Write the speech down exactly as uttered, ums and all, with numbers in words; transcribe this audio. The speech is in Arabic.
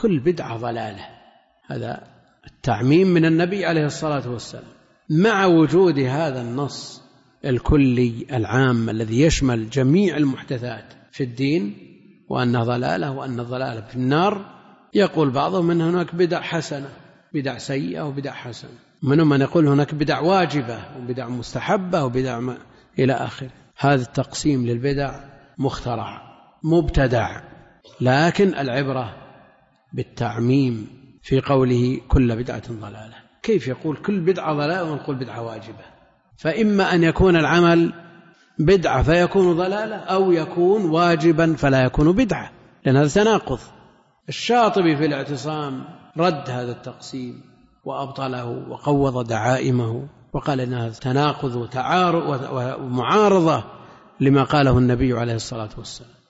كل بدعة ضلالة. هذا التعميم من النبي عليه الصلاة والسلام، مع وجود هذا النص الكلي العام الذي يشمل جميع المحدثات في الدين وأن ضلالة وأن الضلالة في النار. يقول بعضهم أن هناك بدع حسنة، بدع سيئة وبدع حسنة، منهم من يقول هناك بدع واجبة وبدع مستحبة وبدع ما إلى آخره. هذا التقسيم للبدع مخترع مبتدع، لكن العبرة بالتعميم في قوله كل بدعة ضلالة. كيف يقول كل بدعة ضلالة ونقول بدعة واجبة؟ فإما أن يكون العمل بدعة فيكون ضلالة، أو يكون واجبا فلا يكون بدعة، لأن هذا تناقض. الشاطبي في الاعتصام رد هذا التقسيم وأبطله وقوض دعائمه وقال إن هذا تناقض ومعارضة لما قاله النبي عليه الصلاة والسلام.